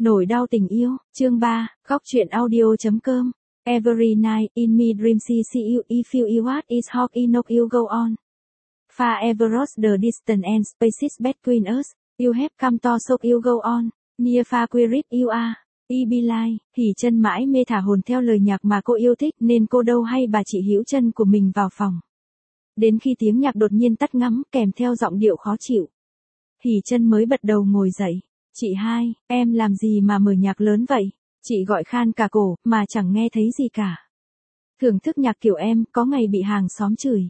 Nỗi đau tình yêu, chương 3, góc truyện audio.com. Every night in my dreams see you if you what is hot enough you go on. Far ever the distance and spaces between us, you have come to so you go on. Near far quiet you are, I be like. Hỉ Chân mãi mê thả hồn theo lời nhạc mà cô yêu thích nên cô dâu hay bà chị Hữu Chân của mình vào phòng. Đến khi tiếng nhạc đột nhiên tắt ngấm kèm theo giọng điệu khó chịu. Hỉ Chân mới bật đầu ngồi dậy. Chị hai, em làm gì mà mở nhạc lớn vậy? Chị gọi khan cả cổ, mà chẳng nghe thấy gì cả. Thưởng thức nhạc kiểu em, có ngày bị hàng xóm chửi.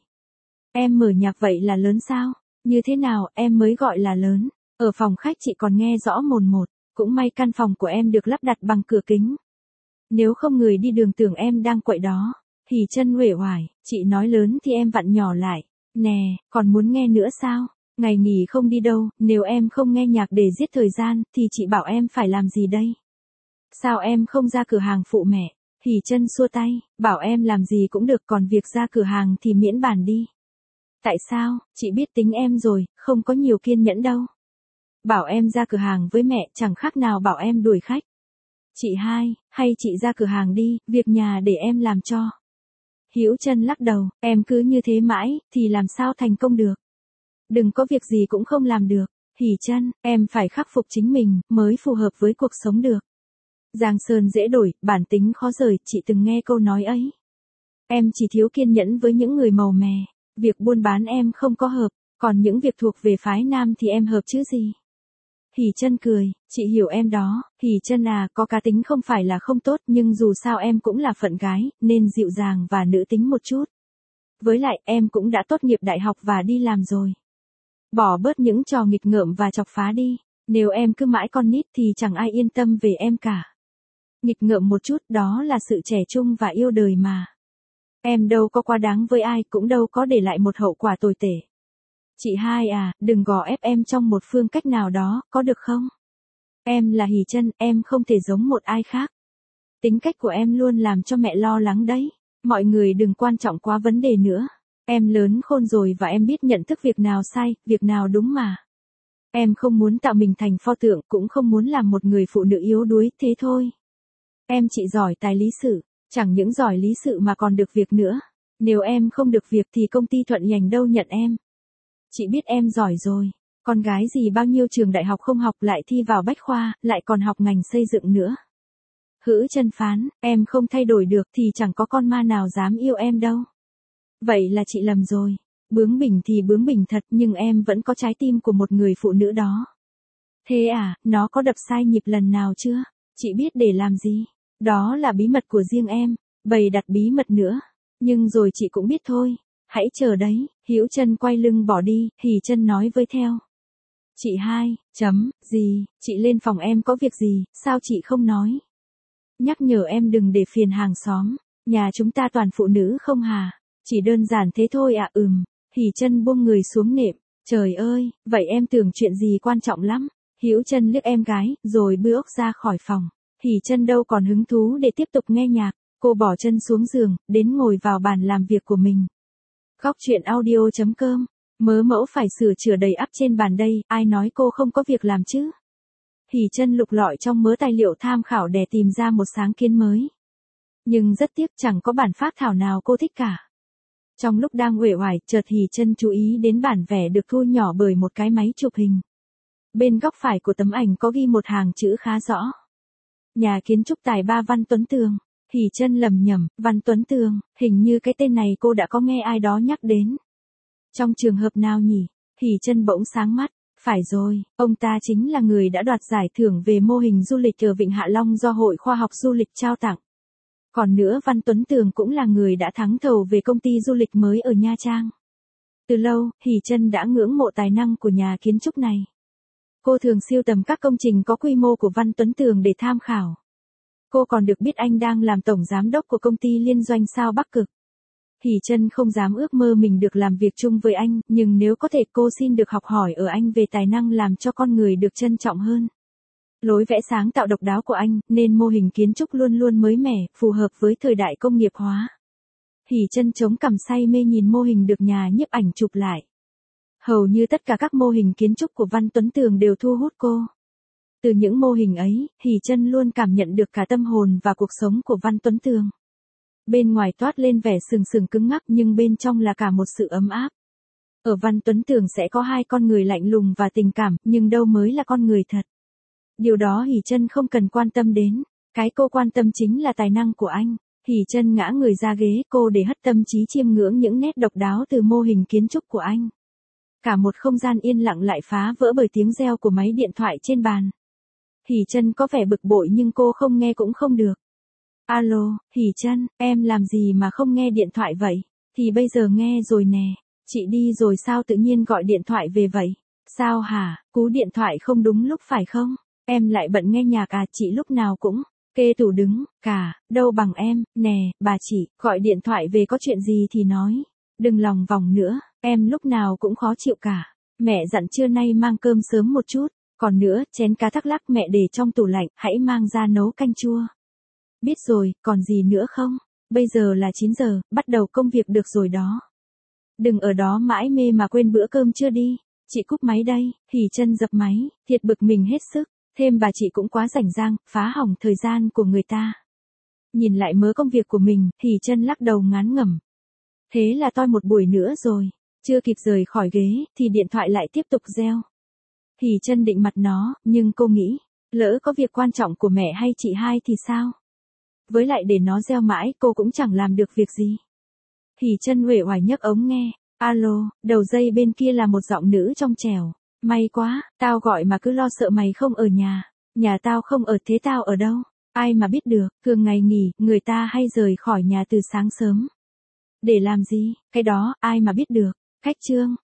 Em mở nhạc vậy là lớn sao? Như thế nào, em mới gọi là lớn. Ở phòng khách chị còn nghe rõ mồn một, cũng may căn phòng của em được lắp đặt bằng cửa kính. Nếu không người đi đường tưởng em đang quậy đó. Hỉ Chân uể oải, chị nói lớn thì em vặn nhỏ lại. Nè, còn muốn nghe nữa sao? Ngày nghỉ không đi đâu, nếu em không nghe nhạc để giết thời gian, thì chị bảo em phải làm gì đây? Sao em không ra cửa hàng phụ mẹ? Hỉ Chân xua tay, bảo em làm gì cũng được, còn việc ra cửa hàng thì miễn bàn đi. Tại sao? Chị biết tính em rồi, không có nhiều kiên nhẫn đâu. Bảo em ra cửa hàng với mẹ chẳng khác nào bảo em đuổi khách. Chị hai, hay chị ra cửa hàng đi, việc nhà để em làm cho. Hữu Chân lắc đầu, em cứ như thế mãi, thì làm sao thành công được. Đừng có việc gì cũng không làm được. Hỉ Chân, em phải khắc phục chính mình, mới phù hợp với cuộc sống được. Giang sơn dễ đổi, bản tính khó rời, chị từng nghe câu nói ấy. Em chỉ thiếu kiên nhẫn với những người màu mè. Việc buôn bán em không có hợp, còn những việc thuộc về phái nam thì em hợp chứ gì. Hỉ Chân cười, chị hiểu em đó. Hỉ Chân à, có cá tính không phải là không tốt, nhưng dù sao em cũng là phận gái, nên dịu dàng và nữ tính một chút. Với lại, em cũng đã tốt nghiệp đại học và đi làm rồi. Bỏ bớt những trò nghịch ngợm và chọc phá đi. Nếu em cứ mãi con nít thì chẳng ai yên tâm về em cả. Nghịch ngợm một chút, đó là sự trẻ trung và yêu đời mà. Em đâu có quá đáng với ai, cũng đâu có để lại một hậu quả tồi tệ. Chị hai à, đừng gò ép em trong một phương cách nào đó, có được không? Em là Hỉ Chân, em không thể giống một ai khác. Tính cách của em luôn làm cho mẹ lo lắng đấy. Mọi người đừng quan trọng quá vấn đề nữa. Em lớn khôn rồi và em biết nhận thức việc nào sai, việc nào đúng mà. Em không muốn tạo mình thành pho tượng, cũng không muốn làm một người phụ nữ yếu đuối, thế thôi. Em chỉ giỏi tài lý sự, chẳng những giỏi lý sự mà còn được việc nữa. Nếu em không được việc thì công ty Thuận Nhành đâu nhận em. Chị biết em giỏi rồi. Con gái gì bao nhiêu trường đại học không học lại thi vào bách khoa, lại còn học ngành xây dựng nữa. Hữu Chân phán, em không thay đổi được thì chẳng có con ma nào dám yêu em đâu. Vậy là chị lầm rồi. Bướng bỉnh thì bướng bỉnh thật, nhưng em vẫn có trái tim của một người phụ nữ đó. Thế à, nó có đập sai nhịp lần nào chưa? Chị biết để làm gì? Đó là bí mật của riêng em. Bày đặt bí mật nữa. Nhưng rồi chị cũng biết thôi. Hãy chờ đấy. Hữu Chân quay lưng bỏ đi, Hỉ Chân nói với theo. Chị hai, gì, chị lên phòng em có việc gì, sao chị không nói? Nhắc nhở em đừng để phiền hàng xóm. Nhà chúng ta toàn phụ nữ không hà? Chỉ đơn giản thế thôi ạ. Hỉ Chân buông người xuống nệm. Trời ơi, vậy em tưởng chuyện gì quan trọng lắm. Hữu Chân liếc em gái, rồi bước ra khỏi phòng. Hỉ Chân đâu còn hứng thú để tiếp tục nghe nhạc. Cô bỏ chân xuống giường, đến ngồi vào bàn làm việc của mình. Góc truyện audio.com. Mớ mẫu phải sửa chữa đầy ắp trên bàn đây, ai nói cô không có việc làm chứ? Hỉ Chân lục lọi trong mớ tài liệu tham khảo để tìm ra một sáng kiến mới. Nhưng rất tiếc chẳng có bản phác thảo nào cô thích cả. Trong lúc đang uể oải, chợt Hỉ Chân chú ý đến bản vẽ được thu nhỏ bởi một cái máy chụp hình. Bên góc phải của tấm ảnh có ghi một hàng chữ khá rõ. Nhà kiến trúc tài ba Văn Tuấn Tường. Hỉ Chân lầm nhầm, Văn Tuấn Tường, hình như cái tên này cô đã có nghe ai đó nhắc đến. Trong trường hợp nào nhỉ? Hỉ Chân bỗng sáng mắt. Phải rồi, ông ta chính là người đã đoạt giải thưởng về mô hình du lịch ở Vịnh Hạ Long do Hội Khoa học Du lịch trao tặng. Còn nữa, Văn Tuấn Tường cũng là người đã thắng thầu về công ty du lịch mới ở Nha Trang. Từ lâu, Hỉ Chân đã ngưỡng mộ tài năng của nhà kiến trúc này. Cô thường sưu tầm các công trình có quy mô của Văn Tuấn Tường để tham khảo. Cô còn được biết anh đang làm tổng giám đốc của công ty liên doanh sao Bắc Cực. Hỉ Chân không dám ước mơ mình được làm việc chung với anh, nhưng nếu có thể cô xin được học hỏi ở anh về tài năng làm cho con người được trân trọng hơn. Lối vẽ sáng tạo độc đáo của anh, nên mô hình kiến trúc luôn luôn mới mẻ, phù hợp với thời đại công nghiệp hóa. Hỉ Chân chống cằm say mê nhìn mô hình được nhà nhiếp ảnh chụp lại. Hầu như tất cả các mô hình kiến trúc của Văn Tuấn Tường đều thu hút cô. Từ những mô hình ấy, Hỷ Chân luôn cảm nhận được cả tâm hồn và cuộc sống của Văn Tuấn Tường. Bên ngoài toát lên vẻ sừng sừng cứng ngắc nhưng bên trong là cả một sự ấm áp. Ở Văn Tuấn Tường sẽ có hai con người lạnh lùng và tình cảm, nhưng đâu mới là con người thật. Điều đó Hỷ Chân không cần quan tâm đến. Cái cô quan tâm chính là tài năng của anh. Hỷ Chân ngã người ra ghế cô để hất tâm trí chiêm ngưỡng những nét độc đáo từ mô hình kiến trúc của anh. Cả một không gian yên lặng lại phá vỡ bởi tiếng reo của máy điện thoại trên bàn. Hỷ Chân có vẻ bực bội nhưng cô không nghe cũng không được. Alo, Hỷ Chân, em làm gì mà không nghe điện thoại vậy? Thì bây giờ nghe rồi nè. Chị đi rồi sao tự nhiên gọi điện thoại về vậy? Sao hả, cú điện thoại không đúng lúc phải không? Em lại bận nghe nhạc à, chị lúc nào cũng kê tủ đứng, cả, đâu bằng em, nè, bà chị, gọi điện thoại về có chuyện gì thì nói. Đừng lòng vòng nữa, em lúc nào cũng khó chịu cả. Mẹ dặn trưa nay mang cơm sớm một chút, còn nữa, chén cá thắc lắc mẹ để trong tủ lạnh, hãy mang ra nấu canh chua. Biết rồi, còn gì nữa không? Bây giờ là 9 giờ, bắt đầu công việc được rồi đó. Đừng ở đó mãi mê mà quên bữa cơm chưa đi. Chị cúp máy đây. Hỷ Chân dập máy, thiệt bực mình hết sức. Thêm bà chị cũng quá rảnh rang, phá hỏng thời gian của người ta. Nhìn lại mớ công việc của mình, Hỷ Chân lắc đầu ngán ngẩm. Thế là toi một buổi nữa rồi. Chưa kịp rời khỏi ghế, thì điện thoại lại tiếp tục reo. Hỷ Chân định mặt nó, nhưng cô nghĩ, lỡ có việc quan trọng của mẹ hay chị hai thì sao? Với lại để nó reo mãi, cô cũng chẳng làm được việc gì. Hỷ Chân uể oải nhấc ống nghe. Alo, đầu dây bên kia là một giọng nữ trong trẻo. May quá, tao gọi mà cứ lo sợ mày không ở nhà. Nhà tao không ở thế tao ở đâu? Ai mà biết được, thường ngày nghỉ, người ta hay rời khỏi nhà từ sáng sớm. Để làm gì, cái đó, ai mà biết được. Khách Trương,